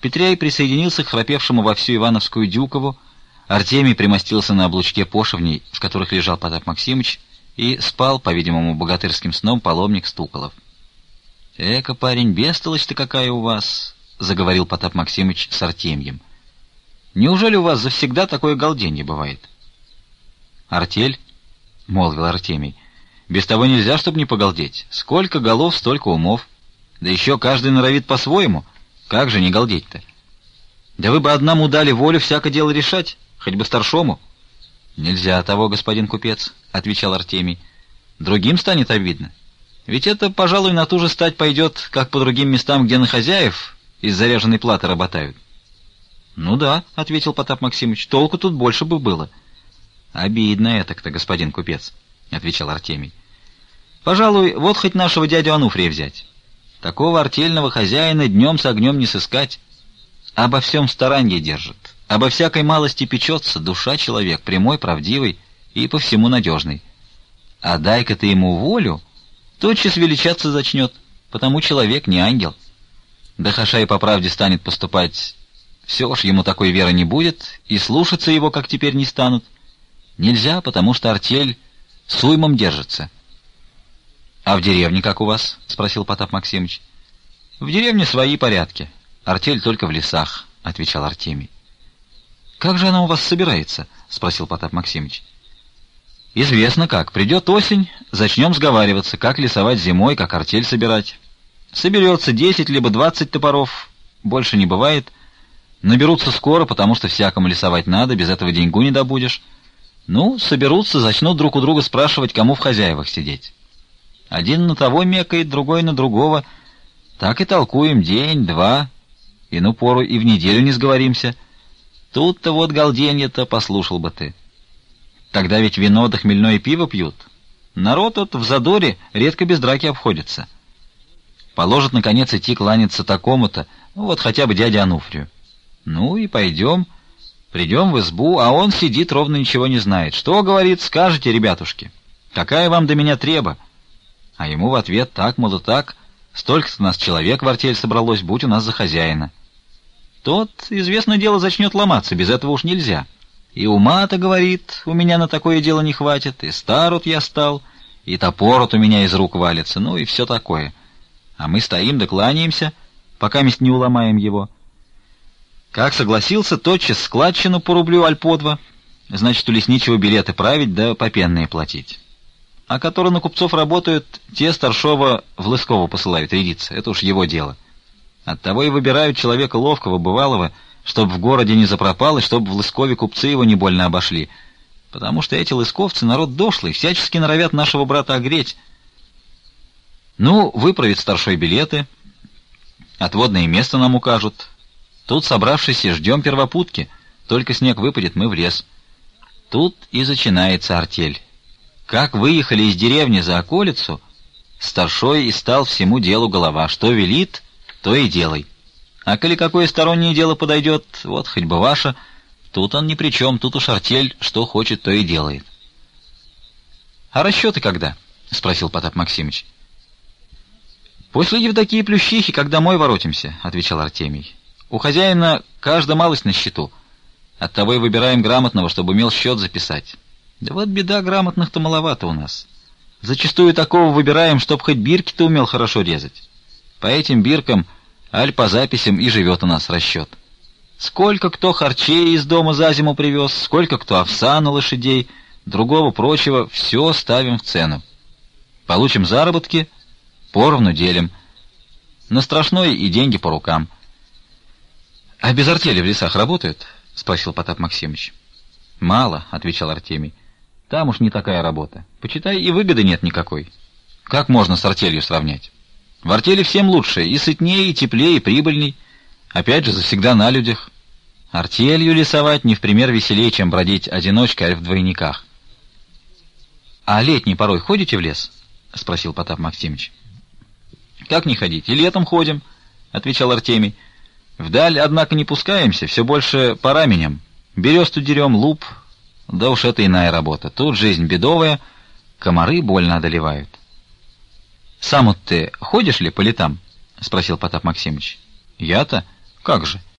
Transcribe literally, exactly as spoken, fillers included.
Петряй присоединился к храпевшему во всю Ивановскую Дюкову, Артемий примостился на облучке пошивней, в которых лежал Потап Максимыч, и спал, по-видимому, богатырским сном паломник Стуколов. «Эка, парень, бестолочь-то какая у вас!» — заговорил Потап Максимыч с Артемьем. «Неужели у вас завсегда такое галденье бывает?» «Артель?» — молвил Артемий. «Без того нельзя, чтобы не погалдеть. Сколько голов, столько умов. Да еще каждый норовит по-своему. Как же не галдеть-то? Да вы бы одному дали волю всякое дело решать, хоть бы старшому». «Нельзя того, господин купец», — отвечал Артемий. «Другим станет обидно. Ведь это, пожалуй, на ту же стать пойдет, как по другим местам, где на хозяев из заряженной платы работают». «Ну да», — ответил Потап Максимыч, — «толку тут больше бы было». «Обидно это-то, господин купец», — отвечал Артемий. «Пожалуй, вот хоть нашего дядю Ануфрия взять. Такого артельного хозяина днем с огнем не сыскать. Обо всем старанье держит, обо всякой малости печется, душа человек, прямой, правдивый и по всему надежный. А дай-ка ты ему волю, тотчас величаться зачнет, потому человек не ангел. Да хаша и по правде станет поступать, все уж ему такой веры не будет, и слушаться его, как теперь, не станут. Нельзя, потому что артель с уймом держится». «А в деревне как у вас?» — спросил Потап Максимыч. «В деревне свои порядки. Артель только в лесах», — отвечал Артемий. «Как же она у вас собирается?» — спросил Потап Максимыч. «Известно как. Придет осень, зачнем сговариваться, как лесовать зимой, как артель собирать. Соберется десять либо двадцать топоров, больше не бывает. Наберутся скоро, потому что всякому лесовать надо, без этого деньгу не добудешь. Ну, соберутся, зачнут друг у друга спрашивать, кому в хозяевах сидеть. Один на того мекает, другой на другого. Так и толкуем день, два, и ну пору и в неделю не сговоримся. Тут-то вот галденье-то, послушал бы ты. Тогда ведь вино да хмельное пиво пьют. Народ вот в задоре редко без драки обходится. Положит, наконец, идти кланяться такому-то, ну вот хотя бы дяде Ануфрию. Ну и пойдем, придем в избу, а он сидит, ровно ничего не знает. Что, говорит, скажете, ребятушки? Какая вам до меня треба? А ему в ответ: так, мол, и так, столько-то нас человек в артель собралось, будь у нас за хозяина. Тот, известное дело, зачнет ломаться, без этого уж нельзя. И ума-то, говорит, у меня на такое дело не хватит, и стар вот я стал, и топор от у меня из рук валится, ну и все такое. А мы стоим да кланяемся, пока мест не уломаем его. Как согласился, тотчас складчину по рублю аль по два, значит, у лесничего билеты править да попенные платить. А которые на купцов работают, те старшова в Лысково посылают рядиться, это уж его дело. Оттого и выбирают человека ловкого, бывалого, чтоб в городе не запропал, и чтоб в Лыскове купцы его не больно обошли. Потому что эти лысковцы народ дошлый, всячески норовят нашего брата огреть. Ну, выправит старшой билеты, отводное место нам укажут. Тут, собравшись, и ждем первопутки. Только снег выпадет, мы в лес. Тут и начинается артель. Как выехали из деревни за околицу, старшой и стал всему делу голова. Что велит, то и делай. А коли какое стороннее дело подойдет, вот хоть бы ваше, тут он ни при чем, тут уж артель что хочет, то и делает. — А расчеты когда? — спросил Потап Максимыч. — После Евдокии Плющихи, как домой воротимся, — отвечал Артемий. — У хозяина каждая малость на счету. Оттого и выбираем грамотного, чтобы умел счет записать. Да вот беда, грамотных-то маловато у нас. Зачастую такого выбираем, чтоб хоть бирки-то умел хорошо резать. По этим биркам, аль по записям, и живет у нас расчет. Сколько кто харчей из дома за зиму привез, сколько кто овса на лошадей, другого прочего, все ставим в цену. Получим заработки, поровну делим. На страшное и деньги по рукам. — А без артели в лесах работают? — спросил Потап Максимыч. — Мало, — отвечал Артемий. — Там уж не такая работа. Почитай, и выгоды нет никакой. Как можно с артелью сравнять? В артели всем лучше, и сытнее, и теплее, и прибыльней. Опять же, завсегда на людях. Артелью лесовать не в пример веселее, чем бродить одиночкой, а в двойниках. — А летней порой ходите в лес? — спросил Потап Максимыч. — Как не ходить? И летом ходим, — отвечал Артемий. — Вдаль, однако, не пускаемся, все больше по раменям. Бересту дерем, луп, да уж это иная работа. Тут жизнь бедовая, комары больно одолевают. — Сам вот ты ходишь ли по летам? — спросил Потап Максимыч. — Я-то? Как же?